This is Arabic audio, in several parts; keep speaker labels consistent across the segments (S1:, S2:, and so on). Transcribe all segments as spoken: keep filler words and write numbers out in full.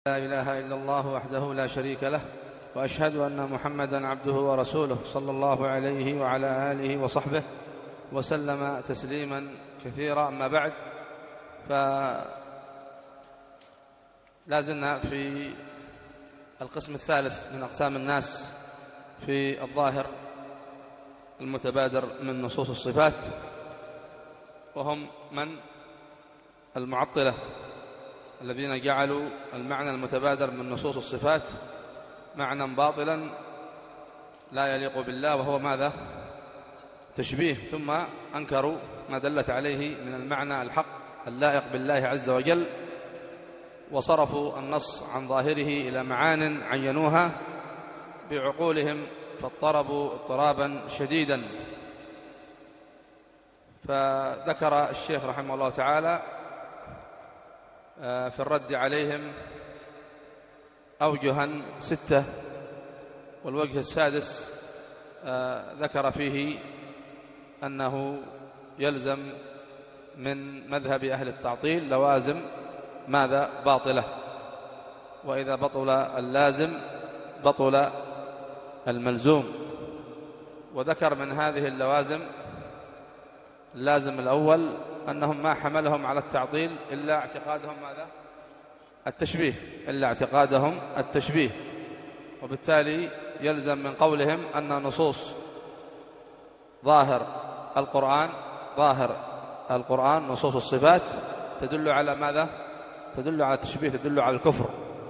S1: لا إله إلا الله وحده لا شريك له، وأشهد أن محمدًا عبده ورسوله صلى الله عليه وعلى آله وصحبه وسلم تسليمًا كثيرا. أما بعد، فلا زلنا في القسم الثالث من أقسام الناس في الظاهر المتبادر من نصوص الصفات، وهم من المعطلة الذين جعلوا المعنى المتبادر من نصوص الصفات معنى باطلا لا يليق بالله، وهو ماذا؟ تشبيه. ثم أنكروا ما دلت عليه من المعنى الحق اللائق بالله عز وجل، وصرفوا النص عن ظاهره إلى معان عينوها بعقولهم، فاضطربوا اضطرابا شديدا. فذكر الشيخ رحمه الله تعالى في الرد عليهم أوجها ستة، والوجه السادس ذكر فيه أنه يلزم من مذهب أهل التعطيل لوازم ماذا؟ باطلة، وإذا بطل اللازم بطل الملزوم. وذكر من هذه اللوازم اللازم الأول أنهم ما حملهم على التعطيل إلا اعتقادهم ماذا؟ التشبيه، إلا اعتقادهم التشبيه. وبالتالي يلزم من قولهم أن نصوص ظاهر القرآن ظاهر القرآن نصوص الصفات تدل على ماذا؟ تدل على التشبيه، تدل على الكفر.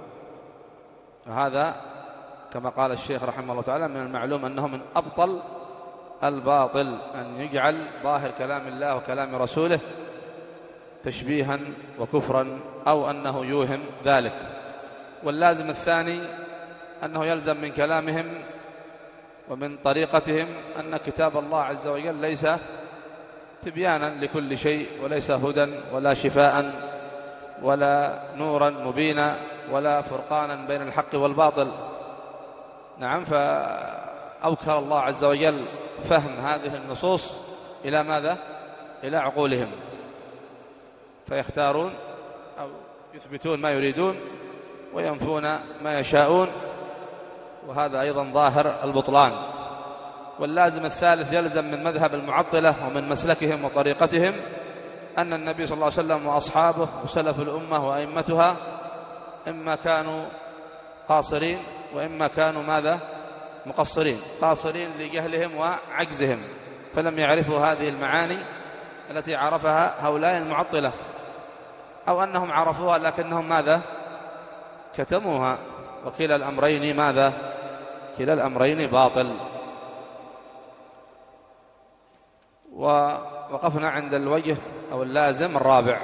S1: وهذا كما قال الشيخ رحمه الله تعالى من المعلوم أنه من أبطل الباطل أن يجعل ظاهر كلام الله وكلام رسوله تشبيها وكفرا، أو أنه يوهم ذلك. واللازم الثاني أنه يلزم من كلامهم ومن طريقتهم أن كتاب الله عز وجل ليس تبيانا لكل شيء، وليس هدى ولا شفاء ولا نورا مبينا ولا فرقانا بين الحق والباطل. نعم، فأوكل الله عز وجل فهم هذه النصوص إلى ماذا؟ إلى عقولهم، فيختارون أو يثبتون ما يريدون وينفون ما يشاءون، وهذا أيضا ظاهر البطلان. واللازم الثالث يلزم من مذهب المعطلة ومن مسلكهم وطريقتهم أن النبي صلى الله عليه وسلم وأصحابه وسلف الأمة وأئمتها إما كانوا قاصرين وإما كانوا ماذا؟ مقصرين. قاصرين لجهلهم وعجزهم، فلم يعرفوا هذه المعاني التي عرفها هؤلاء المعطلة، أو أنهم عرفوها لكنهم ماذا؟ كتموها. وكلا الأمرين ماذا؟ كلا الأمرين باطل. ووقفنا عند الوجه أو اللازم الرابع.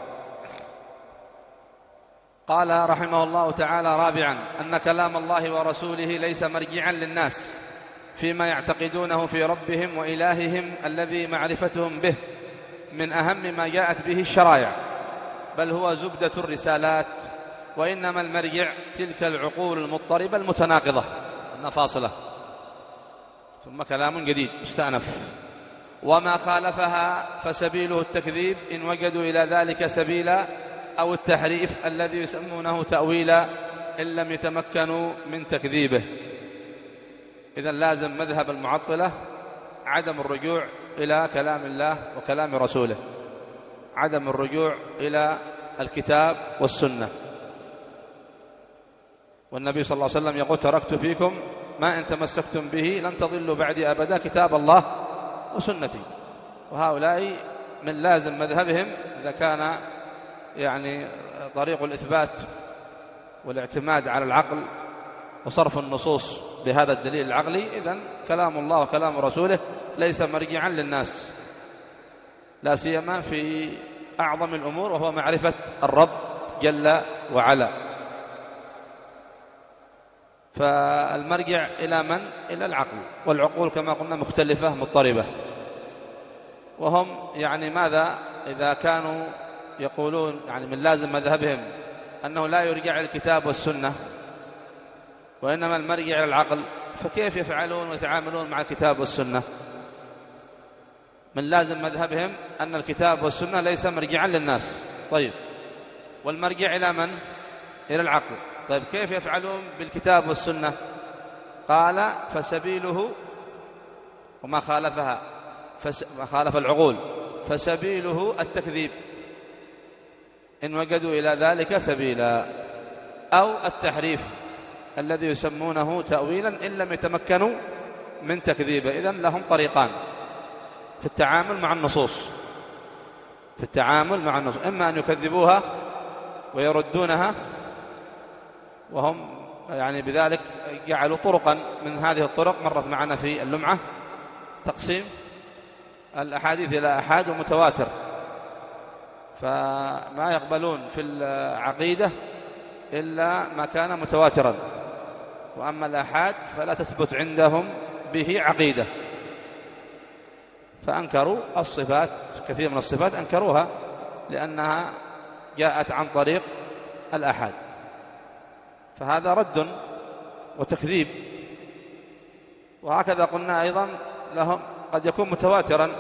S1: قال رحمه الله تعالى: رابعا أن كلام الله ورسوله ليس مرجعا للناس فيما يعتقدونه في ربهم وإلههم الذي معرفتهم به من أهم ما جاءت به الشرائع، بل هو زبدة الرسالات، وإنما المرجع تلك العقول المضطربة المتناقضة النفاصلة. ثم كلام جديد مستأنف: وما خالفها فسبيله التكذيب إن وجدوا إلى ذلك سبيلا، أو التحريف الذي يسمونه تأويلا إن لم يتمكنوا من تكذيبه. إذن لازم مذهب المعطلة عدم الرجوع إلى كلام الله وكلام رسوله، عدم الرجوع إلى الكتاب والسنة. والنبي صلى الله عليه وسلم يقول: تركت فيكم ما إن تمسكتم به لن تضلوا بعدي أبدا، كتاب الله وسنتي. وهؤلاء من لازم مذهبهم إذا كان يعني طريق الإثبات والاعتماد على العقل وصرف النصوص بهذا الدليل العقلي، إذن كلام الله وكلام رسوله ليس مرجعا للناس، لا سيما في أعظم الأمور وهو معرفة الرب جل وعلا. فالمرجع إلى من؟ إلى العقل، والعقول كما قلنا مختلفة مضطربة. وهم يعني ماذا؟ إذا كانوا يقولون يعني من لازم مذهبهم أنه لا يرجع إلى الكتاب والسنة وإنما المرجع إلى العقل، فكيف يفعلون ويتعاملون مع الكتاب والسنة؟ من لازم مذهبهم أن الكتاب والسنة ليس مرجعا للناس. طيب، والمرجع إلى من؟ إلى العقل. طيب كيف يفعلون بالكتاب والسنة؟ قال فسبيله وما خالفها فس... ما خالف العقول فسبيله التكذيب إن وجدوا إلى ذلك سبيلا، أو التحريف الذي يسمونه تأويلا إن لم يتمكنوا من تكذيبه. إذن لهم طريقان في التعامل مع النصوص في التعامل مع النصوص إما أن يكذبوها ويردونها، وهم يعني بذلك جعلوا طرقا من هذه الطرق مرت معنا في اللمعة تقسيم الأحاديث إلى أحاد ومتواتر، فما يقبلون في العقيدة إلا ما كان متواترا، وأما الأحاد فلا تثبت عندهم به عقيدة، فأنكروا الصفات، كثير من الصفات أنكروها لأنها جاءت عن طريق الأحاد، فهذا رد وتكذيب. وهكذا قلنا أيضا لهم قد يكون متواترا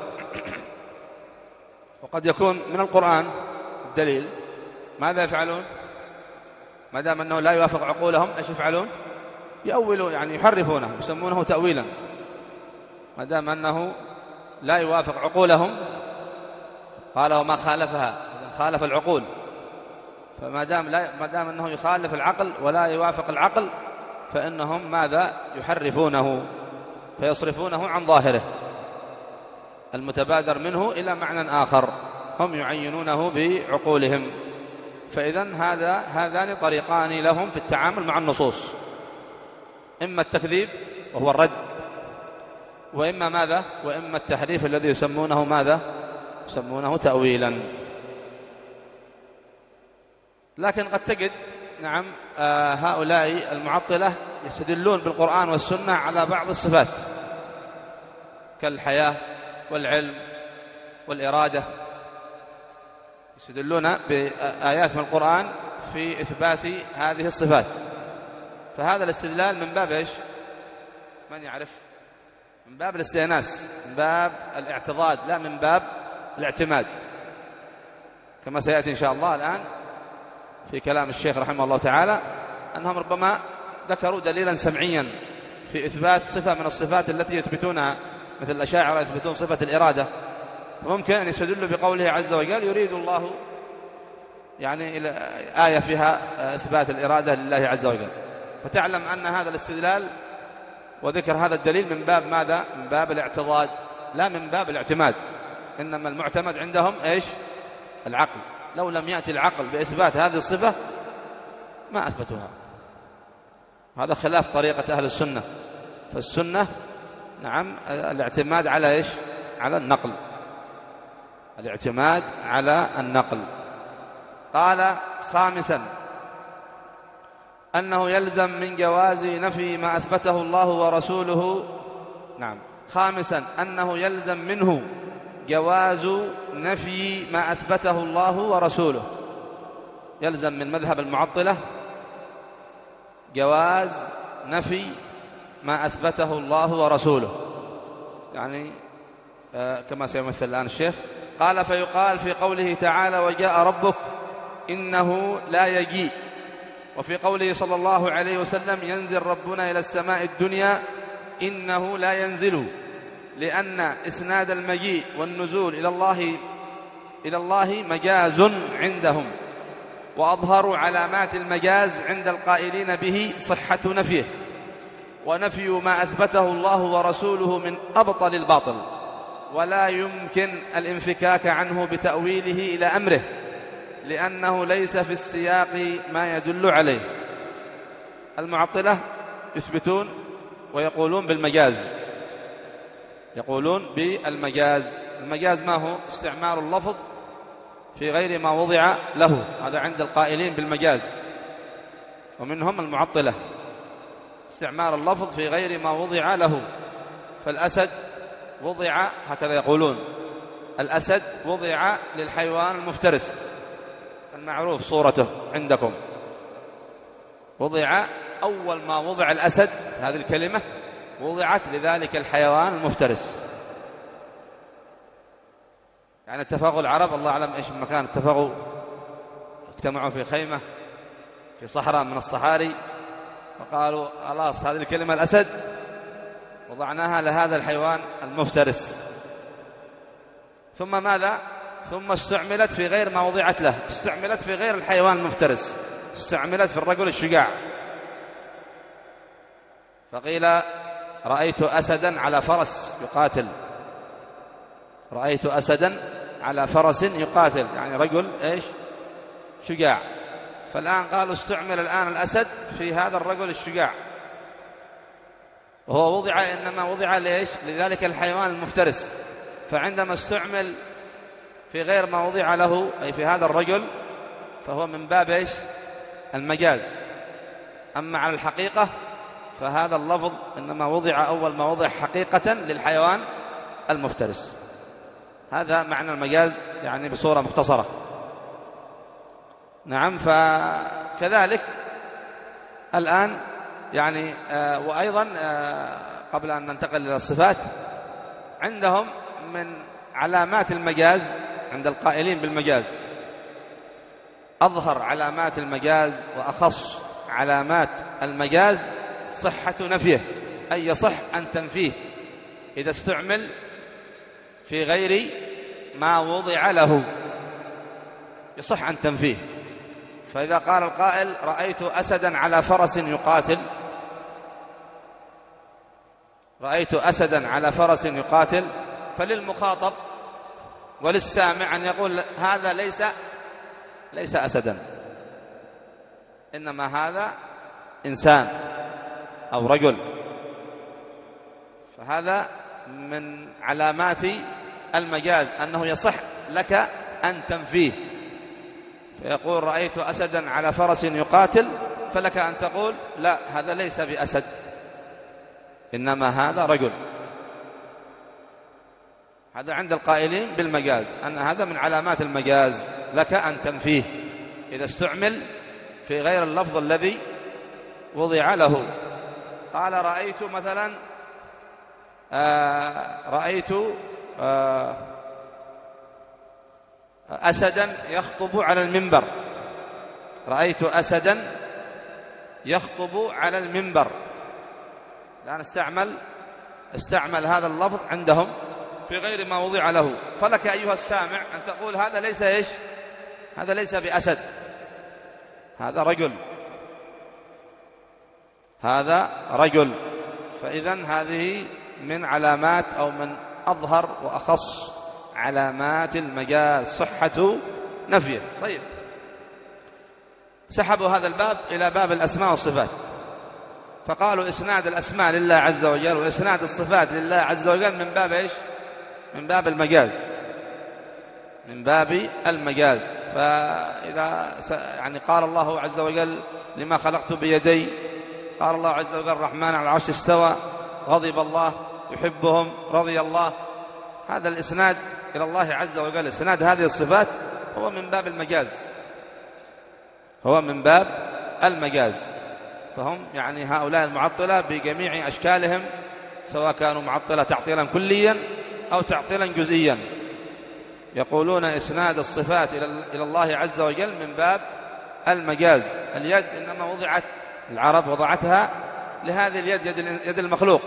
S1: وقد يكون من القرآن الدليل، ماذا يفعلون؟ ما دام أنه لا يوافق عقولهم ايش يفعلون؟ يؤولون، يعني يحرفونه، يسمونه تأويلا. ما دام أنه لا يوافق عقولهم قال وما خالفها، خالف العقول، فما دام لا ما دام أنه يخالف العقل ولا يوافق العقل فإنهم ماذا؟ يحرفونه فيصرفونه عن ظاهره المتبادر منه إلى معنى آخر هم يعينونه بعقولهم. فإذن هذا هذان طريقان لهم في التعامل مع النصوص، إما التكذيب وهو الرد، وإما ماذا؟ وإما التحريف الذي يسمونه ماذا؟ يسمونه تأويلا. لكن قد تجد نعم آه هؤلاء المعطلة يستدلون بالقرآن والسنة على بعض الصفات كالحياة والعلم والإرادة، يستدلون بآيات من القرآن في إثبات هذه الصفات، فهذا الاستدلال من باب إيش؟ من يعرف؟ من باب الاستئناس، من باب الاعتضاد، لا من باب الاعتماد، كما سيأتي إن شاء الله الآن في كلام الشيخ رحمه الله تعالى أنهم ربما ذكروا دليلا سمعيا في إثبات صفة من الصفات التي يثبتونها، مثل الأشاعرة يثبتون صفة الإرادة، فممكن أن يستدلوا بقوله عز وجل يريد الله، يعني إلى آية فيها إثبات الإرادة لله عز وجل، فتعلم أن هذا الاستدلال وذكر هذا الدليل من باب ماذا؟ من باب الاعتضاد لا من باب الاعتماد، إنما المعتمد عندهم إيش؟ العقل. لو لم يأتي العقل بإثبات هذه الصفة ما أثبتوها. هذا خلاف طريقة أهل السنة، فالسنة نعم الاعتماد على إيش؟ على النقل، الاعتماد على النقل. قال خامسا أنه يلزم من جواز نفي ما أثبته الله ورسوله. نعم خامسا أنه يلزم منه جواز نفي ما أثبته الله ورسوله، يلزم من مذهب المعطلة جواز نفي ما أثبته الله ورسوله، يعني آه كما سيمثل الآن الشيخ. قال فيقال في قوله تعالى وجاء ربك إنه لا يجيء، وفي قوله صلى الله عليه وسلم ينزل ربنا إلى السماء الدنيا إنه لا ينزل، لأن إسناد المجيء والنزول إلى الله إلى الله مجاز عندهم، وأظهر علامات المجاز عند القائلين به صحة نفيه، ونفي ما أثبته الله ورسوله من أبطل الباطل، ولا يمكن الانفكاك عنه بتأويله إلى أمره، لأنه ليس في السياق ما يدل عليه. المعطلة يثبتون ويقولون بالمجاز، يقولون بالمجاز. المجاز ما هو؟ استعمال اللفظ في غير ما وضع له، هذا عند القائلين بالمجاز، ومنهم المعطلة، استعمال اللفظ في غير ما وضع له. فالأسد وضع، هكذا يقولون، الأسد وضع للحيوان المفترس المعروف صورته عندكم، وضع أول ما وضع الأسد، هذه الكلمة وضعت لذلك الحيوان المفترس. يعني اتفقوا العرب، الله أعلم إيش المكان، اتفقوا اجتمعوا في خيمة في صحراء من الصحاري، وقالوا خلاص هذه الكلمة الأسد وضعناها لهذا الحيوان المفترس. ثم ماذا؟ ثم استعملت في غير ما وضعت له، استعملت في غير الحيوان المفترس، استعملت في الرجل الشجاع. فقيل رأيت أسدا على فرس يقاتل، رأيت أسدا على فرس يقاتل، يعني رجل إيش؟ شجاع. فالآن قالوا استعمل الآن الأسد في هذا الرجل الشجاع، وهو وضع إنما وضع ليش؟ لذلك الحيوان المفترس. فعندما استعمل في غير ما وضع له، أي في هذا الرجل، فهو من باب إيش؟ المجاز. أما على الحقيقة فهذا اللفظ إنما وضع أول ما وضع حقيقة للحيوان المفترس. هذا معنى المجاز يعني بصورة مختصرة. نعم. فكذلك الآن يعني آه وأيضا آه قبل أن ننتقل إلى الصفات، عندهم من علامات المجاز عند القائلين بالمجاز، أظهر علامات المجاز وأخص علامات المجاز صحة نفيه، أي يصح أن تنفيه إذا استعمل في غير ما وضع له، يصح أن تنفيه. فإذا قال القائل رأيت أسدا على فرس يقاتل، رأيت أسدا على فرس يقاتل، فللمخاطب وللسامع أن يقول هذا ليس ليس أسدا، إنما هذا إنسان أو رجل. فهذا من علامات المجاز أنه يصح لك أن تنفيه. فيقول رأيت أسدا على فرس يقاتل، فلك أن تقول لا، هذا ليس بأسد، إنما هذا رجل. هذا عند القائلين بالمجاز، أن هذا من علامات المجاز لك أن تنفيه إذا استعمل في غير اللفظ الذي وضع له. قال رأيت مثلا آه رأيت آه أسدا يخطب على المنبر، رأيت أسدا يخطب على المنبر. الآن استعمل استعمل هذا اللفظ عندهم في غير ما وضع له. فلك أيها السامع أن تقول هذا ليس إيش؟ هذا ليس بأسد، هذا رجل، هذا رجل. فإذن هذه من علامات أو من أظهر وأخص علامات المجاز صحة نفيه. طيب، سحبوا هذا الباب إلى باب الأسماء والصفات، فقالوا إسناد الأسماء لله عز وجل وإسناد الصفات لله عز وجل من باب إيش؟ من باب المجاز، من باب المجاز. فإذا يعني قال الله عز وجل لما خلقت بيدي، قال الله عز وجل الرحمن على العرش استوى، غضب الله، يحبهم، رضي الله، هذا الإسناد إلى الله عز وجل، إسناد هذه الصفات هو من باب المجاز، هو من باب المجاز. فهم يعني هؤلاء المعطلة بجميع أشكالهم، سواء كانوا معطلة تعطيلا كليا أو تعطيلا جزئيا، يقولون إسناد الصفات إلى الله عز وجل من باب المجاز. اليد إنما وضعت، العرب وضعتها لهذه اليد، يد المخلوق،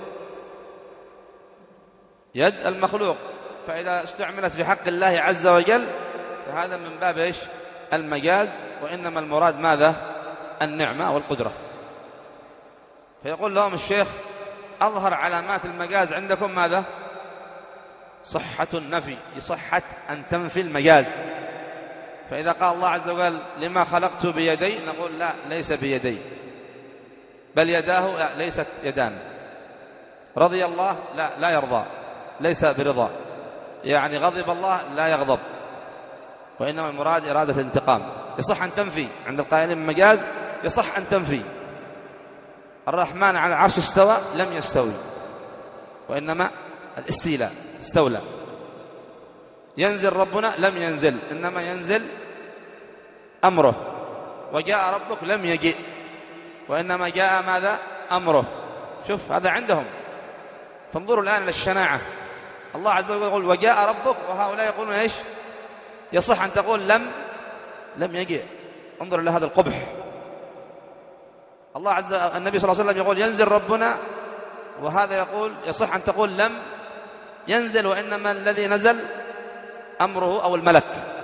S1: يد المخلوق. فإذا استعملت في حق الله عز وجل فهذا من باب إيش؟ المجاز. وإنما المراد ماذا؟ النعمة والقدرة. فيقول لهم الشيخ أظهر علامات المجاز عندكم ماذا؟ صحة النفي، صحة أن تنفي المجاز. فإذا قال الله عز وجل لما خلقت بيدي، نقول لا، ليس بيدي، بل يداه لا، ليست يدان. رضي الله، لا، لا يرضى، ليس برضا. يعني غضب الله، لا يغضب، وإنما المراد إرادة الانتقام. يصح أن تنفي عند القائلين بالمجاز، يصح أن تنفي. الرحمن على العرش استوى، لم يستوي، وإنما الاستيلاء، استولى. ينزل ربنا، لم ينزل، إنما ينزل أمره. وجاء ربك، لم يجئ، وإنما جاء ماذا؟ أمره. شوف هذا عندهم. فانظروا الآن للشناعة. الله عز وجل يقول وجاء ربك، وهؤلاء يقولون إيش؟ يصح أن تقول لم لم يجئ. انظر إلى هذا القبح. الله عز وجل النبي صلى الله عليه وسلم يقول ينزل ربنا، وهذا يقول يصح أن تقول لم ينزل، وإنما الذي نزل أمره أو الملك.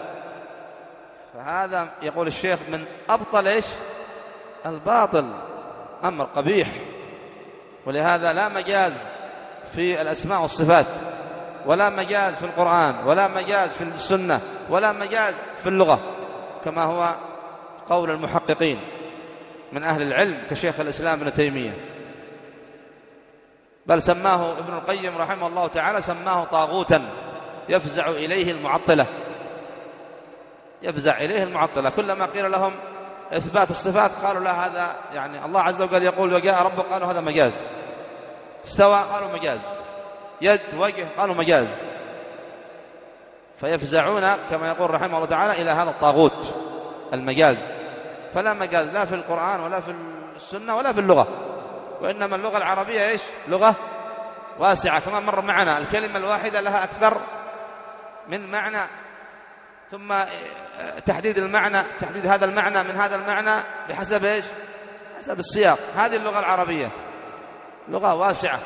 S1: فهذا يقول الشيخ من أبطل إيش الباطل، أمر قبيح. ولهذا لا مجاز في الأسماء والصفات، ولا مجاز في القرآن، ولا مجاز في السنة، ولا مجاز في اللغة، كما هو قول المحققين من أهل العلم كشيخ الإسلام ابن تيمية. بل سماه ابن القيم رحمه الله تعالى سماه طاغوتا يفزع إليه المعطلة، يفزع إليه المعطلة. كلما قيل لهم إثبات الصفات قالوا لا، هذا يعني الله عز وجل يقول وجاء ربك، قالوا هذا مجاز. استوى قالوا مجاز. يد وجه قالوا مجاز. فيفزعون كما يقول رحمه الله تعالى إلى هذا الطاغوت المجاز. فلا مجاز لا في القرآن ولا في السنة ولا في اللغة، وإنما اللغة العربية إيش لغة واسعة، كما مر معنا الكلمة الواحدة لها أكثر من معنى، ثم تحديد المعنى، تحديد هذا المعنى من هذا المعنى بحسب إيش حسب السياق. هذه اللغة العربية لغة واسعة،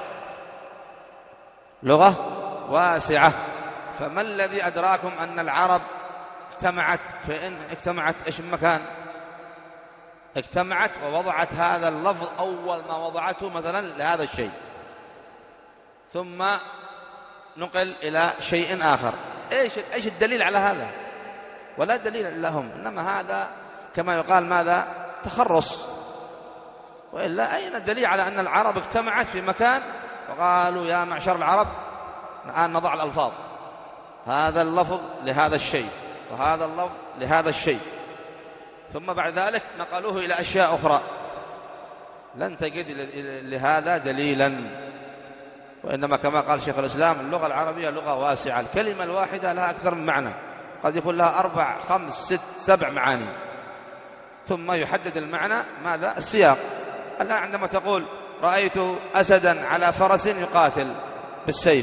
S1: لغة واسعة. فما الذي أدراكم أن العرب اجتمعت فإن اجتمعت إيش المكان اجتمعت ووضعت هذا اللفظ أول ما وضعته مثلا لهذا الشيء، ثم نقل إلى شيء آخر. إيش إيش الدليل على هذا؟ ولا دليل لهم، إنما هذا كما يقال ماذا تخرص. وإلا أين الدليل على أن العرب اجتمعت في مكان وقالوا يا معشر العرب الآن نضع الألفاظ، هذا اللفظ لهذا الشيء وهذا اللفظ لهذا الشيء، ثم بعد ذلك نقلوه إلى أشياء أخرى. لن تجد لهذا دليلا. وإنما كما قال شيخ الإسلام اللغة العربية لغة واسعة، الكلمة الواحدة لها أكثر من معنى، قد يكون لها أربع خمس ست سبع معاني، ثم يحدد المعنى ماذا السياق. الآن عندما تقول رأيت أسدا على فرس يقاتل بالسيف،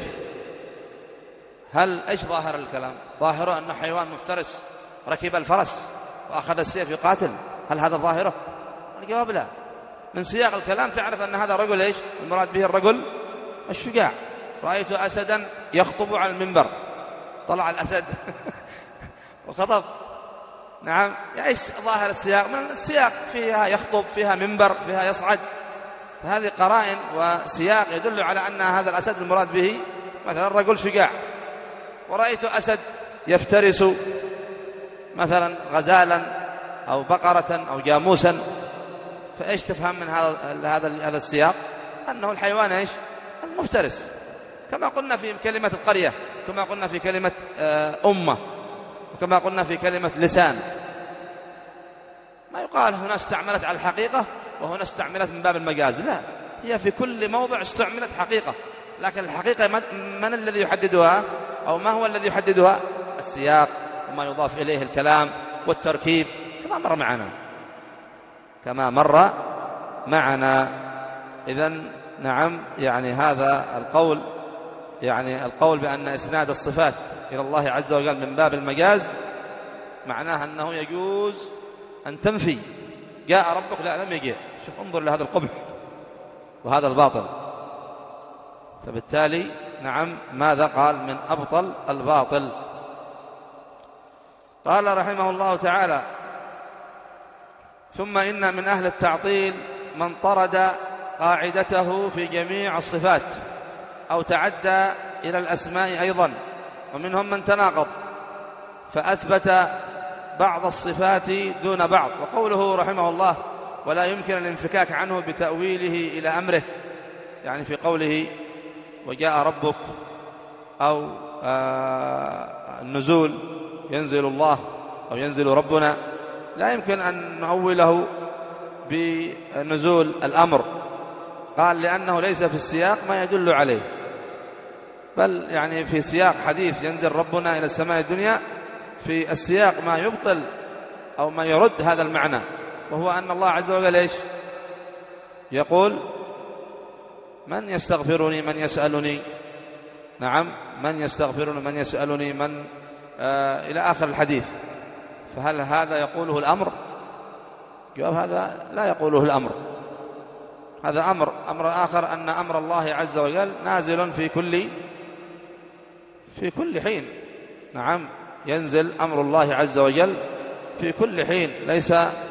S1: هل إيش ظاهر الكلام؟ ظاهره أنه حيوان مفترس ركب الفرس وأخذ السيف يقاتل، هل هذا ظاهره؟ الجواب لا. من سياق الكلام تعرف أن هذا رجل إيش المراد به الرجل الشجاع. رأيت أسدا يخطب على المنبر، طلع الأسد وخطب. نعم، إيش ظاهر السياق؟ من السياق فيها يخطب، فيها منبر، فيها يصعد. فهذه قرائن وسياق يدل على أن هذا الأسد المراد به مثلا رجل شجاع. ورأيت أسد يفترس مثلا غزالا أو بقرة أو جاموسا، فإيش تفهم من هذا هذا هذا السياق؟ أنه الحيوان إيش المفترس. كما قلنا في كلمة القرية، كما قلنا في كلمة أمة، وكما قلنا في كلمة لسان. ما يقال هنا استعملت على الحقيقة وهنا استعملت من باب المجاز، لا، هي في كل موضع استعملت حقيقة، لكن الحقيقة من الذي يحددها أو ما هو الذي يحددها؟ السياق وما يضاف إليه الكلام والتركيب، كما مر معنا كما مر معنا إذن نعم، يعني هذا القول يعني القول بأن إسناد الصفات إلى الله عز وجل من باب المجاز معناه أنه يجوز أن تنفي جاء ربك، لا لم يجيء. شوف انظر لهذا القبح وهذا الباطل. فبالتالي نعم ماذا قال؟ من أبطل الباطل. قال رحمه الله تعالى ثم إن من أهل التعطيل من طرد قاعدته في جميع الصفات أو تعدى إلى الأسماء أيضا، ومنهم من تناقض فأثبت بعض الصفات دون بعض. وقوله رحمه الله ولا يمكن الانفكاك عنه بتأويله إلى أمره، يعني في قوله وجاء ربك أو آه النزول ينزل الله أو ينزل ربنا، لا يمكن أن نؤوله بنزول الأمر. قال لأنه ليس في السياق ما يدل عليه، بل يعني في سياق حديث ينزل ربنا إلى السماء الدنيا في السياق ما يبطل أو ما يرد هذا المعنى، وهو أن الله عز وجل إيش يقول من يستغفرني من يسألني، نعم من يستغفرني من يسألني من آه إلى آخر الحديث. فهل هذا يقوله الأمر؟ جواب هذا لا يقوله الأمر، هذا أمر. أمر آخر أن أمر الله عز وجل نازل في كل في كل حين. نعم، ينزل أمر الله عز وجل في كل حين، ليس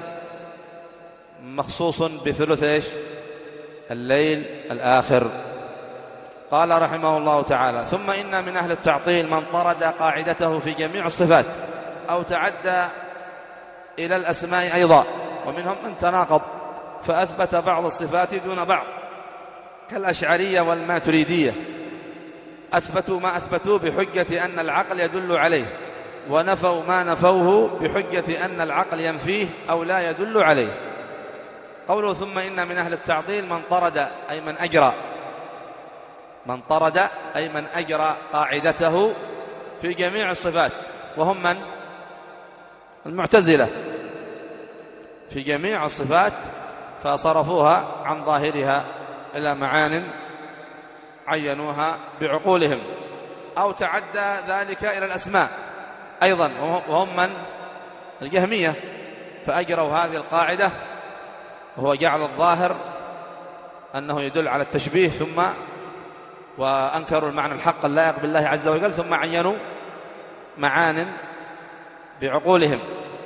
S1: مخصوص بثلث إيش؟ الليل الآخر. قال رحمه الله تعالى: ثم إن من أهل التعطيل من طرد قاعدته في جميع الصفات أو تعدى إلى الأسماء أيضا، ومنهم من تناقض فأثبت بعض الصفات دون بعض، كالأشعرية والماتريدية، أثبتوا ما أثبتوه بحجة أن العقل يدل عليه، ونفوا ما نفوه بحجة أن العقل ينفيه أو لا يدل عليه. قوله ثم إن من أهل التعطيل من طرد أي من أجرى، من طرد أي من أجرى قاعدته في جميع الصفات، وهم من؟ المعتزلة، في جميع الصفات، فصرفوها عن ظاهرها إلى معان عينوها بعقولهم، أو تعدى ذلك إلى الأسماء أيضا، وهم من؟ الجهمية، فأجروا هذه القاعدة، وهو جعل الظاهر أنه يدل على التشبيه، ثم وأنكروا المعنى الحق اللائق بالله عز وجل، ثم عينوا معان بعقولهم،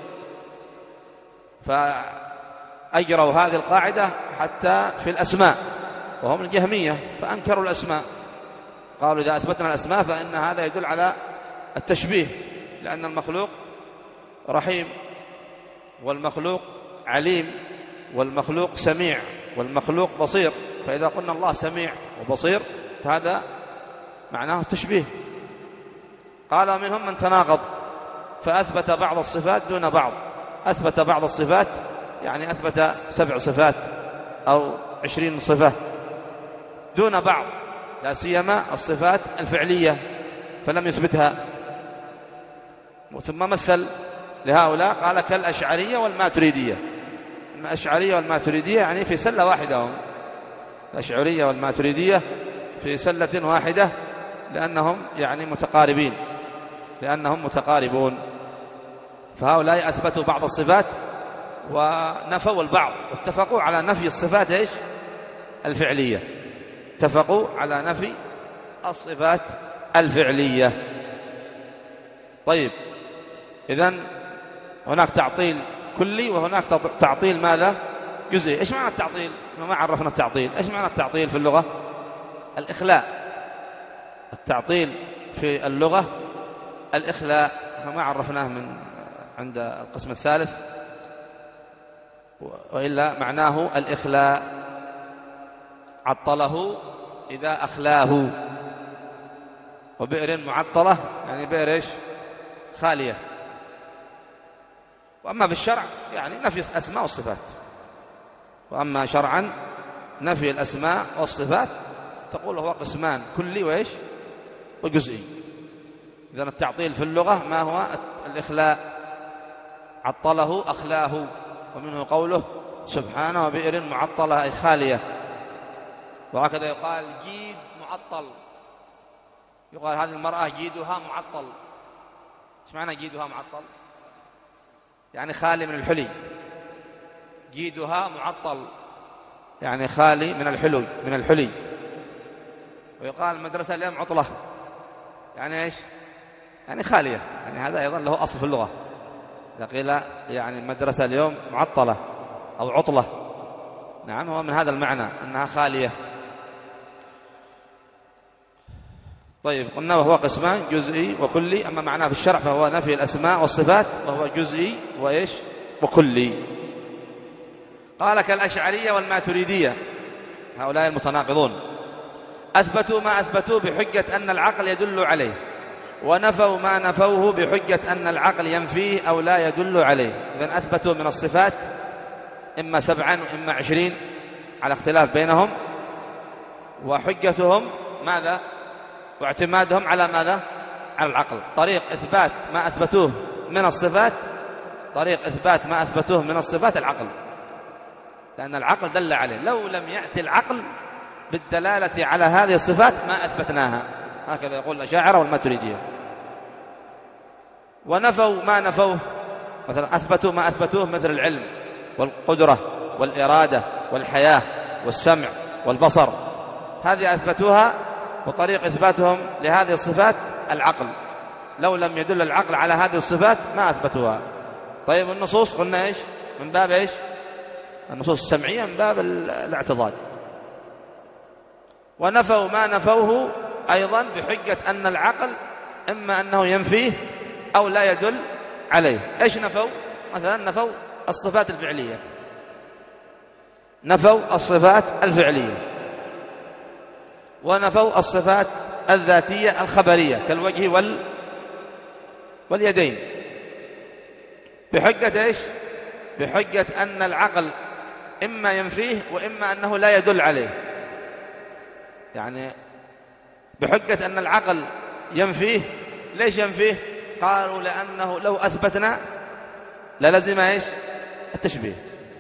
S1: فأجروا هذه القاعدة حتى في الأسماء، وهم الجهمية، فأنكروا الأسماء، قالوا إذا أثبتنا الأسماء فإن هذا يدل على التشبيه، لأن المخلوق رحيم، والمخلوق عليم، والمخلوق سميع، والمخلوق بصير، فإذا قلنا الله سميع وبصير فهذا معناه تشبيه. قال: ومنهم من تناقض فأثبت بعض الصفات دون بعض. أثبت بعض الصفات يعني أثبت سبع صفات أو عشرين صفة دون بعض، لا سيما الصفات الفعلية فلم يثبتها. ثم مثل لهؤلاء قال: كالأشعرية والماتريدية. الأشعرية والماتريدية يعني في سلة واحدة هم. الأشعرية والماتريدية في سلة واحدة، لأنهم يعني متقاربين، لأنهم متقاربون. فهؤلاء أثبتوا بعض الصفات ونفوا البعض، واتفقوا على نفي الصفات إيش؟ الفعلية. اتفقوا على نفي الصفات الفعلية. طيب، إذن هناك تعطيل كلي وهناك تعطيل ماذا؟ جزئي. إيش معنى التعطيل؟ ما عرفنا التعطيل. إيش معنى التعطيل في اللغة؟ الإخلاء. التعطيل في اللغة الإخلاء، ما عرفناه من عند القسم الثالث، وإلا معناه الإخلاء. عطله إذا أخلاه. وبئر معطلة يعني بئر إيش؟ خالية. وأما بالشرع يعني نفي الأسماء والصفات. وأما شرعا نفي الأسماء والصفات تقول هو قسمان: كلي وإيش؟ وجزئي. إذن التعطيل في اللغة ما هو؟ الإخلاء. عطله أخلاه، ومنه قوله سبحانه: وبئر معطلة أي خالية. وهكذا يقال جيد معطل، يقال هذه المرأة جيدها معطل. ايش معنى جيدها معطل؟ يعني خالي من الحلي. جيدها معطل يعني خالي من الحلي من الحلي. ويقال المدرسة اليوم عطلة، يعني ايش؟ يعني خالية. يعني هذا أيضا له أصل في اللغة. إذا قيل يعني المدرسة اليوم معطلة أو عطلة، نعم، هو من هذا المعنى أنها خالية. طيب، قلنا وهو قسمان: جزئي وكلي. أما معناه في الشرع فهو نفي الأسماء والصفات، وهو جزئي وإيش؟ وكلي. قال: كالأشعرية والماتريدية، هؤلاء المتناقضون، أثبتوا ما أثبتوه بحجة أن العقل يدل عليه، ونفوا ما نفوه بحجة أن العقل ينفيه أو لا يدل عليه. إذن أثبتوا من الصفات إما سبعا وإما عشرين على اختلاف بينهم، وحجتهم ماذا؟ واعتمادهم على ماذا؟ على العقل. طريق إثبات ما أثبتوه من الصفات، طريق إثبات ما أثبتوه من الصفات العقل، لأن العقل دل عليه. لو لم يأتي العقل بالدلالة على هذه الصفات ما أثبتناها. هكذا يقول الأشاعرة والماتريدية. ونفوا ما نفوه، مثلا أثبتوا ما أثبتوه مثل العلم والقدرة والإرادة والحياة والسمع والبصر، هذه أثبتوها، وطريق إثباتهم لهذه الصفات العقل. لو لم يدل العقل على هذه الصفات ما أثبتوها. طيب النصوص قلنا إيش؟ من باب إيش؟ النصوص السمعية من باب الاعتضاد. ونفوا ما نفوه أيضا بحجة أن العقل إما أنه ينفيه أو لا يدل عليه. إيش نفوا؟ مثلا نفوا الصفات الفعلية، نفوا الصفات الفعلية، ونفوا الصفات الذاتية الخبرية كالوجه وال واليدين بحجة إيش؟ بحجة أن العقل إما ينفيه وإما أنه لا يدل عليه. يعني بحجة أن العقل ينفيه. ليش ينفيه؟ قالوا لأنه لو أثبتنا للزم إيش؟ التشبيه.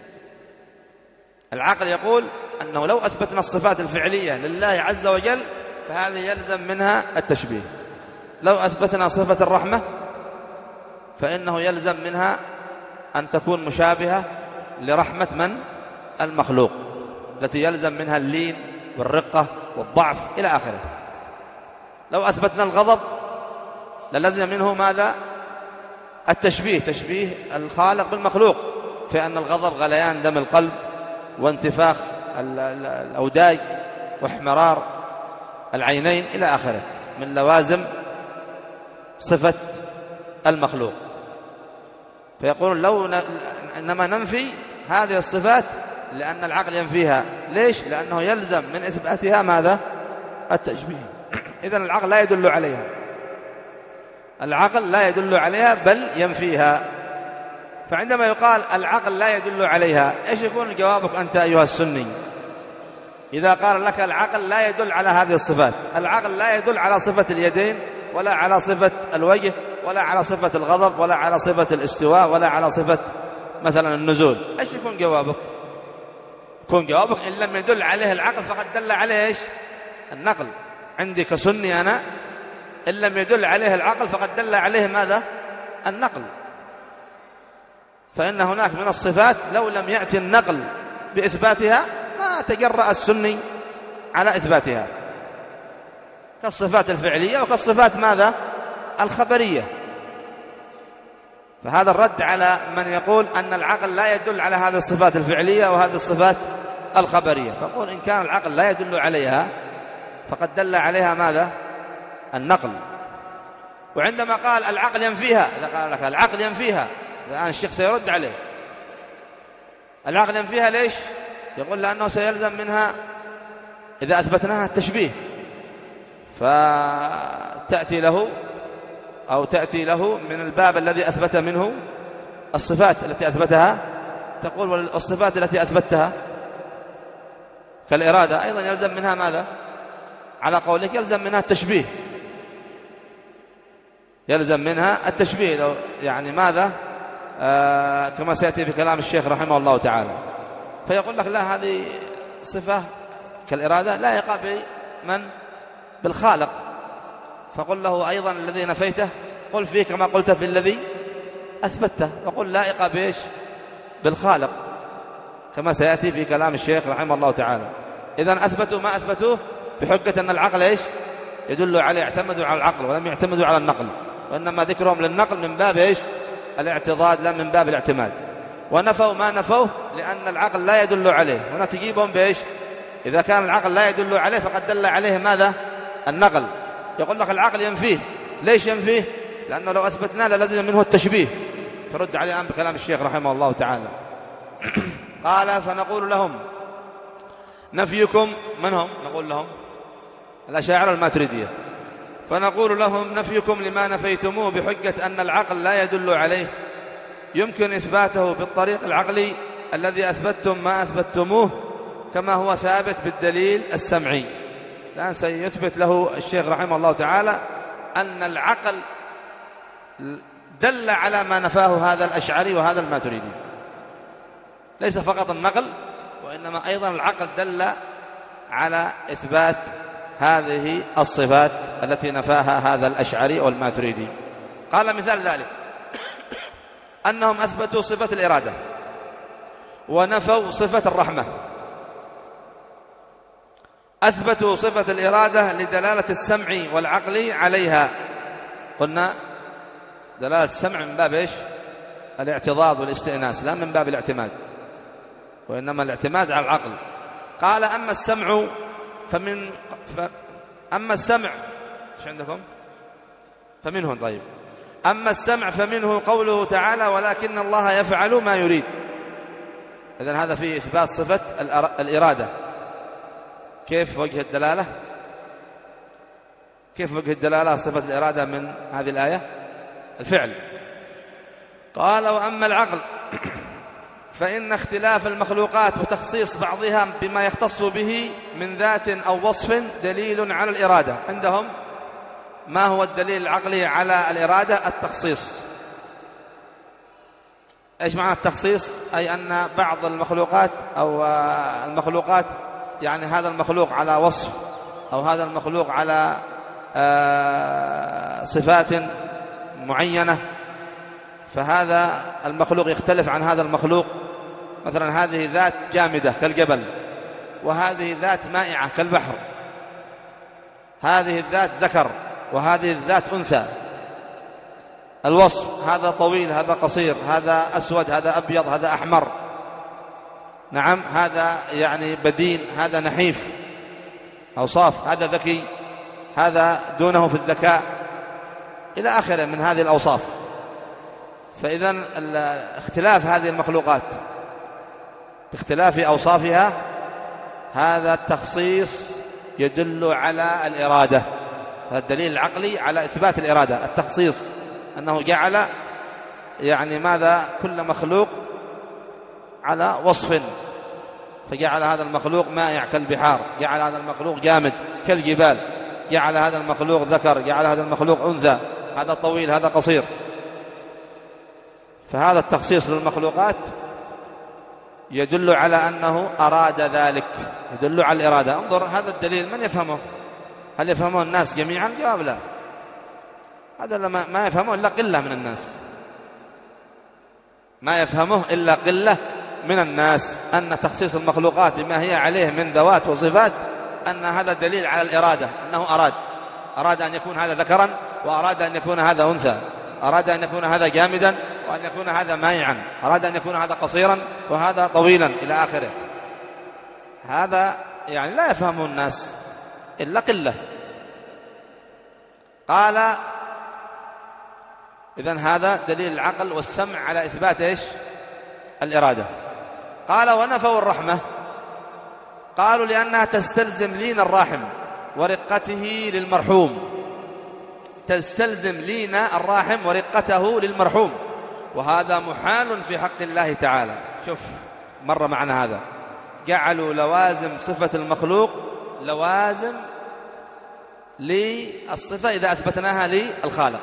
S1: العقل يقول أنه لو أثبتنا الصفات الفعلية لله عز وجل فهذه يلزم منها التشبيه. لو أثبتنا صفة الرحمة فإنه يلزم منها أن تكون مشابهة لرحمة من؟ المخلوق، التي يلزم منها اللين والرقة والضعف إلى آخره. لو أثبتنا الغضب للزم منه ماذا؟ التشبيه، تشبيه الخالق بالمخلوق، فإن الغضب غليان دم القلب وانتفاخ الأوداج واحمرار العينين إلى آخره من لوازم صفة المخلوق. فيقول لو ن... إنما ننفي هذه الصفات لأن العقل ينفيها. ليش؟ لأنه يلزم من إثباتها ماذا؟ التشبيه. إذن العقل لا يدل عليها، العقل لا يدل عليها بل ينفيها. فعندما يقال العقل لا يدل عليها، إيش يكون جوابك أنت أيها السني إذا قال لك العقل لا يدل على هذه الصفات؟ العقل لا يدل على صفة اليدين ولا على صفة الوجه ولا على صفة الغضب ولا على صفة الاستواء ولا على صفة مثلا النزول. إيش يكون جوابك؟ يكون جوابك إن لم يدل عليه العقل فقد دل عليه إيش؟ النقل. عندي كسني أنا إن لم يدل عليه العقل فقد دل عليه ماذا؟ النقل. فإن هناك من الصفات لو لم يأتي النقل بإثباتها ما تجرأ السني على إثباتها، كالصفات الفعلية وكالصفات ماذا؟ الخبرية. فهذا الرد على من يقول أن العقل لا يدل على هذه الصفات الفعلية وهذه الصفات الخبرية. فقول إن كان العقل لا يدل عليها فقد دل عليها ماذا؟ النقل. وعندما قال العقل ينفيها، إذا قال لك العقل ينفيها الآن الشيخ سيرد عليه. العقل ينفيها ليش؟ يقول لأنه سيلزم منها إذا أثبتناها التشبيه، فتأتي له أو تأتي له من الباب الذي أثبت منه الصفات التي أثبتها، تقول والصفات التي أثبتها كالإرادة أيضا يلزم منها ماذا؟ على قولك يلزم منها التشبيه، يلزم منها التشبيه. يعني ماذا؟ آه كما سيأتي في كلام الشيخ رحمه الله تعالى. فيقول لك لا، هذه صفة كالإرادة لائقة بمن؟ بالخالق. فقل له أيضا الذي نفيته قل فيه كما قلت في الذي أثبته، وقل لائقة بإيش؟ بالخالق، كما سيأتي في كلام الشيخ رحمه الله تعالى. إذن أثبتوا ما أثبتوه بحجة أن العقل إيش؟ يدل عليه، اعتمدوا على العقل ولم يعتمدوا على النقل، وإنما ذكرهم للنقل من باب إيش؟ الاعتضاد لا من باب الاعتماد. ونفوا ما نفوه لأن العقل لا يدل عليه. هنا تجيبهم بإيش؟ إذا كان العقل لا يدل عليه فقد دل عليه ماذا؟ النقل. يقول لك العقل ينفيه. ليش ينفيه؟ لأنه لو أثبتنا للزم منه التشبيه. فرد عليه الآن بكلام الشيخ رحمه الله تعالى. قال فنقول لهم نفيكم، من هم؟ نقول لهم الأشاعرة الماتريدية. فنقول لهم نفيكم لما نفيتموه بحجة أن العقل لا يدل عليه يمكن إثباته بالطريق العقلي الذي أثبتتم ما أثبتتموه كما هو ثابت بالدليل السمعي. الآن سيثبت له الشيخ رحمه الله تعالى أن العقل دل على ما نفاه هذا الأشعري وهذا الماتريدي، ليس فقط النقل وإنما أيضا العقل دل على إثبات هذه الصفات التي نفاها هذا الأشعري والماتريدي. قال مثال ذلك أنهم أثبتوا صفة الإرادة ونفوا صفة الرحمة. أثبتوا صفة الإرادة لدلالة السمع والعقل عليها. قلنا دلالة السمع من باب إيش؟ الاعتضاد والاستئناس، لا من باب الاعتماد، وإنما الاعتماد على العقل. قال أما السمع فمن ف... أما السمع إيش عندكم؟ فمنه. طيب، أما السمع فمنه قوله تعالى ولكن الله يفعل ما يريد. إذن هذا فيه إثبات صفة الإرادة. كيف وجه الدلالة؟ كيف وجه الدلالة صفة الإرادة من هذه الآية؟ الفعل. قال وأما العقل فإن اختلاف المخلوقات وتخصيص بعضها بما يختص به من ذات أو وصف دليل على الإرادة. عندهم ما هو الدليل العقلي على الإرادة؟ التخصيص. إيش معنى التخصيص؟ أي أن بعض المخلوقات أو المخلوقات، يعني هذا المخلوق على وصف أو هذا المخلوق على صفات معينة، فهذا المخلوق يختلف عن هذا المخلوق. مثلا هذه ذات جامدة كالجبل، وهذه ذات مائعة كالبحر. هذه الذات ذكر وهذه الذات أنثى. الوصف هذا طويل هذا قصير، هذا أسود هذا أبيض هذا أحمر. نعم، هذا يعني بدين هذا نحيف. أوصاف، هذا ذكي هذا دونه في الذكاء، إلى آخره من هذه الأوصاف. فإذا اختلاف هذه المخلوقات باختلاف أوصافها، هذا التخصيص يدل على الإرادة. هذا الدليل العقلي على إثبات الإرادة، التخصيص، أنه جعل يعني ماذا؟ كل مخلوق على وصف، فجعل هذا المخلوق مائع كالبحار، جعل هذا المخلوق جامد كالجبال، جعل هذا المخلوق ذكر، جعل هذا المخلوق أنثى، هذا طويل هذا قصير. فهذا التخصيص للمخلوقات يدل على أنه أراد ذلك، يدل على الإرادة. انظر هذا الدليل من يفهمه؟ هل يفهمه الناس جميعا؟ جواب لا. هذا ما يفهمه إلا قلة من الناس، ما يفهمه إلا قلة من الناس، أن تخصيص المخلوقات بما هي عليه من ذوات وصفات أن هذا دليل على الإرادة، أنه أراد أراد أن يكون هذا ذكرا، وأراد أن يكون هذا أنثى، أراد أن يكون هذا جامدا وأن يكون هذا مائعا، أراد أن يكون هذا قصيرا وهذا طويلا إلى آخره. هذا يعني لا يفهمه الناس إلا قلة. قال إذن هذا دليل العقل والسمع على إثبات إيش؟ الإرادة. قال ونفوا الرحمة، قالوا لأنها تستلزم لين الراحم ورقته للمرحوم، تستلزم لين الراحم ورقته للمرحوم، وهذا محال في حق الله تعالى. شوف مر معنا هذا، جعلوا لوازم صفة المخلوق لوازم للصفة إذا أثبتناها للخالق.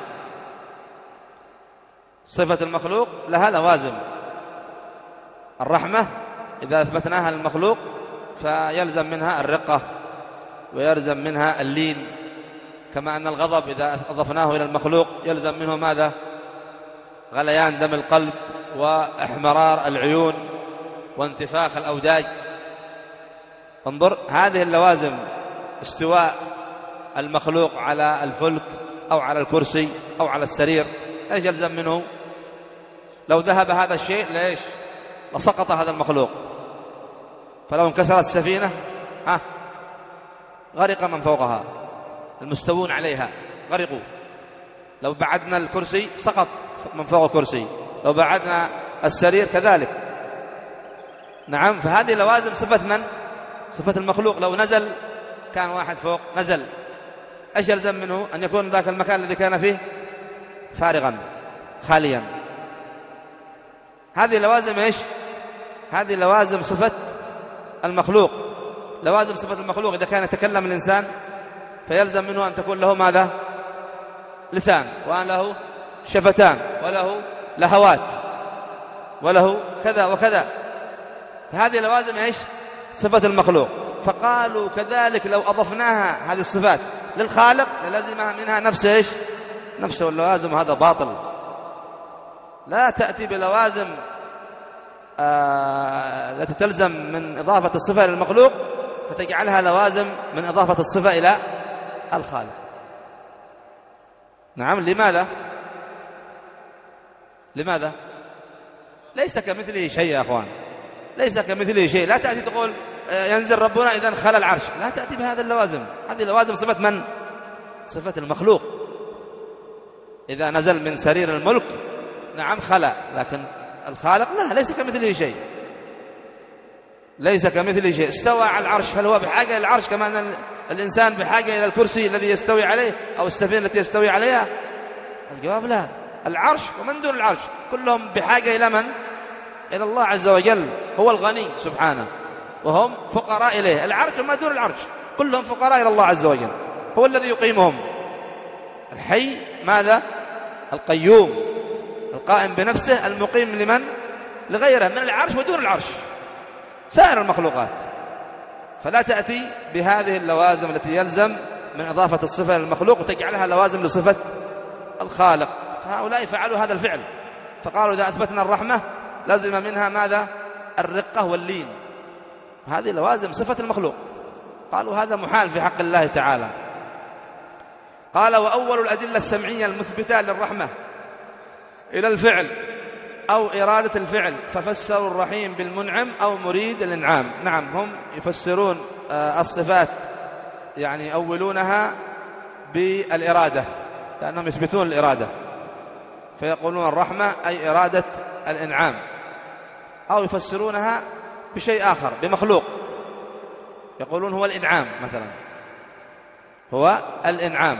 S1: صفة المخلوق لها لوازم. الرحمة إذا أثبتناها للمخلوق فيلزم منها الرقة ويلزم منها اللين، كما أن الغضب إذا أضفناه إلى المخلوق يلزم منه ماذا؟ غليان دم القلب وإحمرار العيون وانتفاخ الأوداج. انظر هذه اللوازم، استواء المخلوق على الفلك أو على الكرسي أو على السرير، ايش يلزم منه؟ لو ذهب هذا الشيء ليش؟ لسقط هذا المخلوق. فلو انكسرت السفينة ها غرق من فوقها، المستوون عليها غرقوا. لو بعدنا الكرسي سقط من فوق الكرسي، لو بعدنا السرير كذلك. نعم، فهذه لوازم صفة من؟ صفة المخلوق. لو نزل كان واحد فوق نزل، ايش يلزم منه؟ أن يكون ذاك المكان الذي كان فيه فارغا خاليا. هذه لوازم ايش؟ هذه لوازم صفة المخلوق. لوازم صفة المخلوق إذا كان يتكلم الإنسان فيلزم منه أن تكون له ماذا؟ لسان، وأن له شفتان، وله لهوات، وله كذا وكذا. فهذه لوازم ايش؟ صفة المخلوق. فقالوا كذلك لو أضفناها هذه الصفات للخالق للزمها منها نفس ايش؟ نفس اللوازم. هذا باطل. لا تأتي بلوازم آه لا تتلزم من إضافة الصفة للمخلوق فتجعلها لوازم من إضافة الصفة إلى الخالق. نعم. لماذا؟ لماذا؟ ليس كمثله شيء يا أخوان، ليس كمثله شيء. لا تأتي تقول ينزل ربنا إذن خلى العرش، لا تأتي بهذا اللوازم. هذه لوازم صفة من؟ صفة المخلوق. إذا نزل من سرير الملك نعم خلى، لكن الخالق لا، ليس كمثله شيء، ليس كمثله شيء. استوى على العرش، هل هو بحاجة إلى العرش كما أن الإنسان بحاجة إلى الكرسي الذي يستوي عليه أو السفينة التي يستوي عليها؟ الجواب لا. العرش ومن دون العرش كلهم بحاجة إلى من؟ إلى الله عز وجل. هو الغني سبحانه وهم فقراء إليه. العرش وما دون العرش كلهم فقراء إلى الله عز وجل، هو الذي يقيمهم. الحي ماذا؟ القيوم القائم بنفسه المقيم لمن؟ لغيره من العرش ودون العرش سائر المخلوقات. فلا تأتي بهذه اللوازم التي يلزم من إضافة الصفة للمخلوق وتجعلها لوازم لصفة الخالق. هؤلاء فعلوا هذا الفعل، فقالوا إذا أثبتنا الرحمة لازم منها ماذا؟ الرقة واللين. هذه لوازم صفة المخلوق، قالوا هذا محال في حق الله تعالى. قال وأول الأدلة السمعية المثبتة للرحمة إلى الفعل أو إرادة الفعل، ففسروا الرحيم بالمنعم أو مريد الإنعام. نعم، هم يفسرون الصفات يعني أولونها بالإرادة، لأنهم يثبتون الإرادة، فيقولون الرحمة أي إرادة الإنعام، أو يفسرونها بشيء آخر بمخلوق، يقولون هو الإنعام مثلا، هو الإنعام.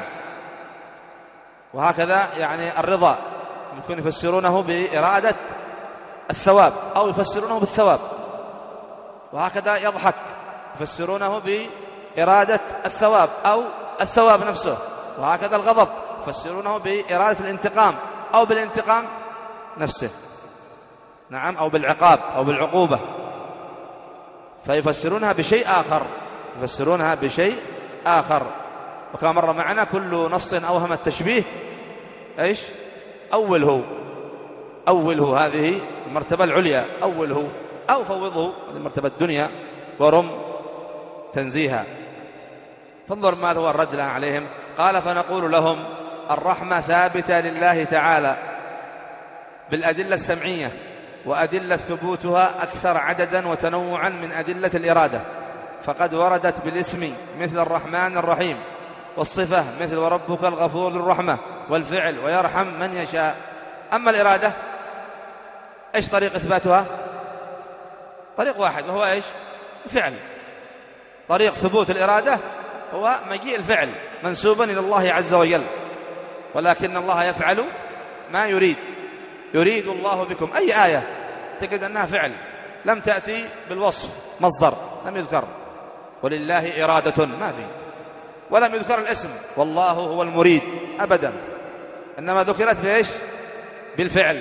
S1: وهكذا يعني الرضا يمكن يفسرونه بإرادة الثواب أو يفسرونه بالثواب. وهكذا يضحك يفسرونه بإرادة الثواب أو الثواب نفسه. وهكذا الغضب يفسرونه بإرادة الانتقام أو بالانتقام نفسه، نعم، أو بالعقاب أو بالعقوبة. فيفسرونها بشيء آخر، يفسرونها بشيء آخر. وكما مر معنا كل نص أوهم التشبيه إيش؟ أوله أوله، هذه المرتبة العليا، أوله أو فوضه، هذه المرتبة الدنيا، ورم تنزيها. فانظر ماذا هو الرد عليهم. قال فنقول لهم الرحمة ثابتة لله تعالى بالأدلة السمعية، وأدلة ثبوتها أكثر عددا وتنوعا من أدلة الإرادة، فقد وردت بالاسم مثل الرحمن الرحيم، والصفة مثل وربك الغفور ذو الرحمة، والفعل ويرحم من يشاء. أما الإرادة إيش طريق إثباتها؟ طريق واحد، وهو إيش؟ الفعل. طريق ثبوت الإرادة هو مجيء الفعل منسوبا إلى الله عز وجل، ولكن الله يفعل ما يريد. يريد الله بكم أي آية تجد أنها فعل، لم تأتي بالوصف مصدر، لم يذكر ولله إرادة ما في، ولم يذكر الاسم والله هو المريد أبدا، إنما ذكرت بإيش؟ بالفعل.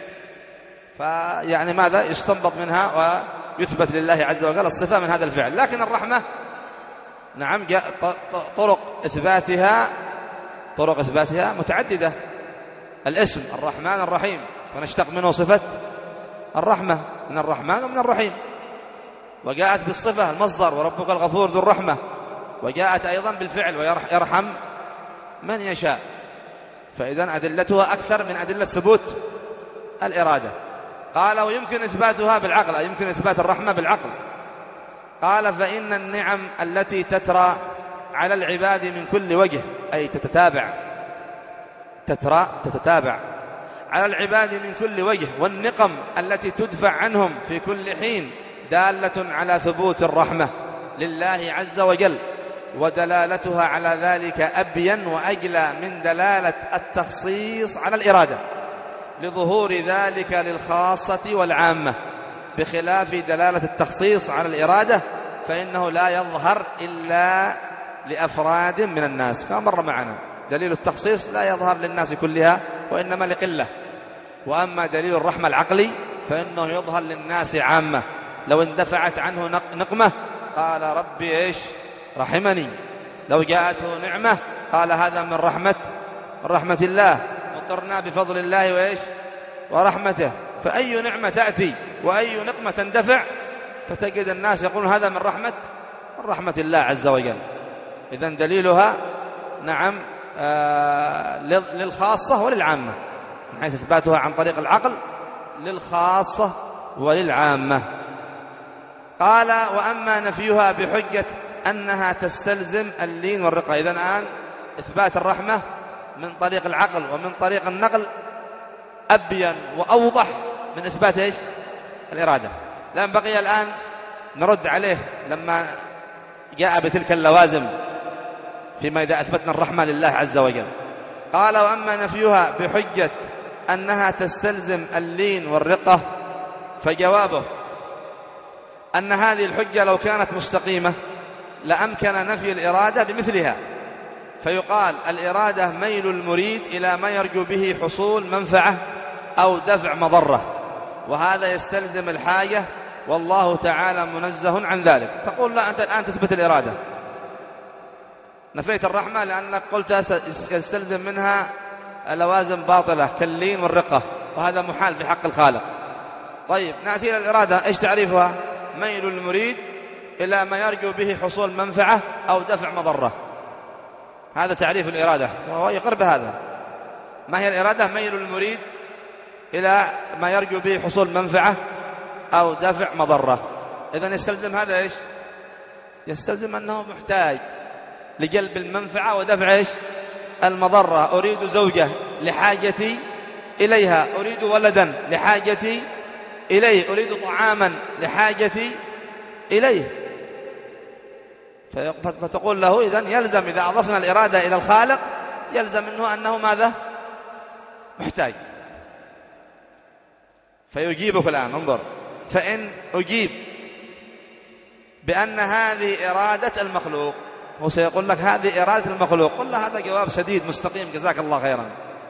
S1: فيعني ماذا يستنبط منها ويثبت لله عز وجل الصفة من هذا الفعل. لكن الرحمة نعم جاء طرق إثباتها طرق إثباتها متعددة. الاسم الرحمن الرحيم فنشتق منه صفة الرحمة من الرحمن ومن الرحيم، وجاءت بالصفة المصدر وربك الغفور ذو الرحمة، وجاءت أيضا بالفعل ويرحم من يشاء. فإذن أدلتها أكثر من أدلة ثبوت الإرادة. قال ويمكن إثباتها بالعقل، أي يمكن إثبات الرحمة بالعقل. قال فإن النعم التي تترى على العباد من كل وجه، أي تتتابع تترى تتتابع على العباد من كل وجه، والنقم التي تدفع عنهم في كل حين دالة على ثبوت الرحمة لله عز وجل، ودلالتها على ذلك أبين وأجلى من دلالة التخصيص على الإرادة، لظهور ذلك للخاصة والعامة، بخلاف دلالة التخصيص على الإرادة فإنه لا يظهر إلا لأفراد من الناس. كما مر معنا دليل التخصيص لا يظهر للناس كلها وإنما لقلة، وأما دليل الرحمة العقلي فإنه يظهر للناس عامة. لو اندفعت عنه نقمة قال ربي إيش؟ رحمني. لو جاءته نعمة قال هذا من رحمة رحمة الله، مطرنا بفضل الله وإيش؟ ورحمته. فأي نعمة تأتي وأي نقمة تندفع فتجد الناس يقولون هذا من رحمة من رحمة الله عز وجل. إذن دليلها نعم آه للخاصة وللعامة، من حيث إثباتها عن طريق العقل للخاصة وللعامة. قال وأما نفيها بحجة أنها تستلزم اللين والرقة. إذن الآن إثبات الرحمة من طريق العقل ومن طريق النقل أبين وأوضح من إثبات إيش؟ الإرادة. لأن بقي الآن نرد عليه لما جاء بتلك اللوازم فيما إذا أثبتنا الرحمة لله عز وجل. قال وأما نفيها بحجة أنها تستلزم اللين والرقة فجوابه أن هذه الحجة لو كانت مستقيمة لأمكن نفي الإرادة بمثلها، فيقال الإرادة ميل المريد إلى ما يرجو به حصول منفعة أو دفع مضرة، وهذا يستلزم الحاجة والله تعالى منزه عن ذلك. تقول لا أنت الآن تثبت الإرادة، نفيت الرحمة لأنك قلت يستلزم منها لوازم باطلة كاللين والرقة، وهذا محال في حق الخالق. طيب نأتي إلى الإرادة، إيش تعريفها؟ ميل المريد إلى ما يرجو به حصول منفعة أو دفع مضرة، هذا تعريف الإرادة وهو يقر بهذا. ما هي الإرادة؟ ميل المريد إلى ما يرجو به حصول منفعة أو دفع مضرة. إذن يستلزم هذا إيش؟ يستلزم أنه محتاج لجلب المنفعة ودفع إيش؟ المضرة. أريد زوجة لحاجتي إليها، أريد ولدا لحاجتي إليه، أريد طعاما لحاجتي إليه. فتقول له إذن يلزم إذا أضفنا الإرادة إلى الخالق يلزم منه أنه ماذا؟ محتاج. فيجيبك الآن، انظر، فإن أجيب بأن هذه إرادة المخلوق، هو سيقول لك هذه إرادة المخلوق، قل له هذا جواب سديد مستقيم جزاك الله خيرا.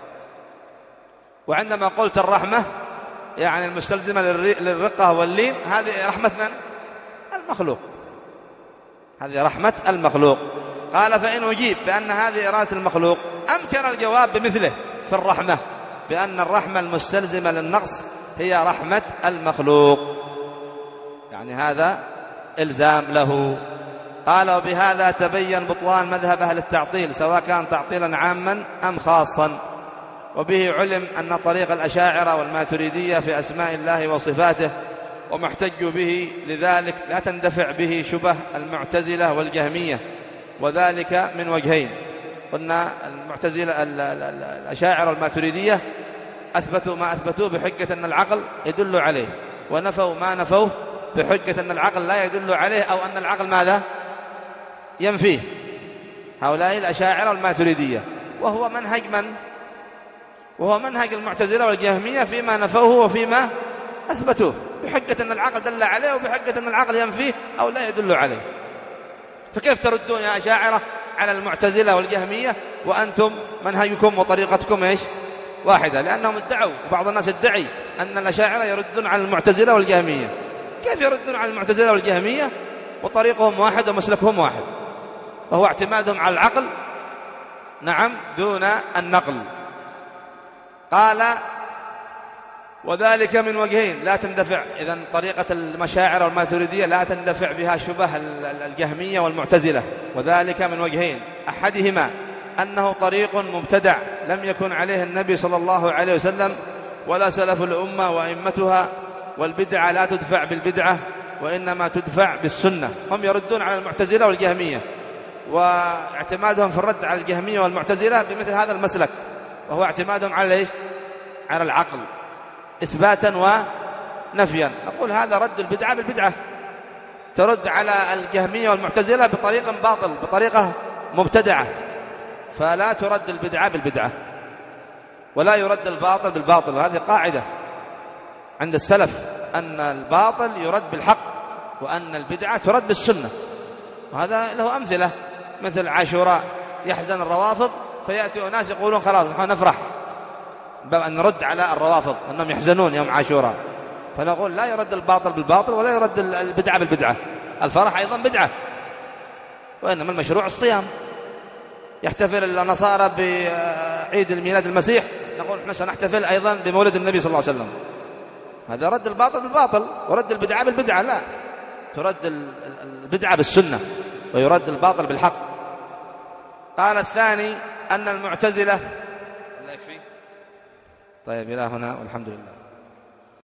S1: وعندما قلت الرحمة يعني المستلزمة للرقة واللين، هذه رحمة من؟ المخلوق، هذه رحمة المخلوق. قال فإن أجيب بأن هذه إرادة المخلوق أمكن الجواب بمثله في الرحمة، بأن الرحمة المستلزمة للنقص هي رحمة المخلوق، يعني هذا إلزام له. قال وبهذا تبين بطلان مذهب أهل التعطيل سواء كان تعطيلا عاما أم خاصا. وبه علم أن طريق الأشاعرة والماتريدية في أسماء الله وصفاته وما احتجوا به لذلك لا تندفع به شبه المعتزلة والجهمية، وذلك من وجهين. قلنا المعتزلة الأشاعرة والماتريدية أثبتوا ما أثبتوه بحجة أن العقل يدل عليه، ونفوا ما نفوه بحجة أن العقل لا يدل عليه أو أن العقل ماذا؟ ينفيه. هؤلاء الأشاعرة والماتريدية، وهو منهج من؟ وهو منهج المعتزلة والجهمية فيما نفوه وفيما أثبتوه بحجة أن العقل دل عليه وبحجة أن العقل ينفيه أو لا يدل عليه. فكيف تردون يا أشاعرة على المعتزلة والجهمية وأنتم منهجكم وطريقتكم إيش؟ واحدة؟ لأنهم ادعوا، وبعض الناس ادعي أن الأشاعرة يردون على المعتزلة والجهمية. كيف يردون على المعتزلة والجهمية وطريقهم واحد ومسلكهم واحد، وهو اعتمادهم على العقل نعم دون النقل. قال وذلك من وجهين لا تندفع، إذن طريقة المشاعر والماتريدية لا تندفع بها شبه الجهمية والمعتزلة، وذلك من وجهين: أحدهما أنه طريق مبتدع لم يكن عليه النبي صلى الله عليه وسلم ولا سلف الأمة وأئمتها، والبدعة لا تدفع بالبدعة وإنما تدفع بالسنة. هم يردون على المعتزلة والجهمية، واعتمادهم في الرد على الجهمية والمعتزلة بمثل هذا المسلك، وهو اعتمادهم على إيش؟ على العقل إثباتا ونفيا. نقول هذا رد البدعة بالبدعة، ترد على الجهمية والمعتزلة بطريقة باطل، بطريقة مبتدعة، فلا ترد البدعة بالبدعة ولا يرد الباطل بالباطل. وهذه قاعدة عند السلف، أن الباطل يرد بالحق وأن البدعة ترد بالسنة. وهذا له أمثلة، مثل عاشوراء يحزن الروافض فيأتي أناس يقولون خلاص نحن نفرح، أن نرد على الروافض أنهم يحزنون يوم عاشوراء، فنقول لا يرد الباطل بالباطل ولا يرد البدعة بالبدعة. الفرح أيضا بدعة، وإنما المشروع الصيام. يحتفل النصارى بعيد الميلاد المسيح، نقول نحن سنحتفل أيضا بمولد النبي صلى الله عليه وسلم. هذا رد الباطل بالباطل ورد البدعة بالبدعة، لا، ترد البدعة بالسنة. ويرد الباطل بالحق. قال الثاني أن المعتزلة. الله يكفي. طيب إلى هنا والحمد لله.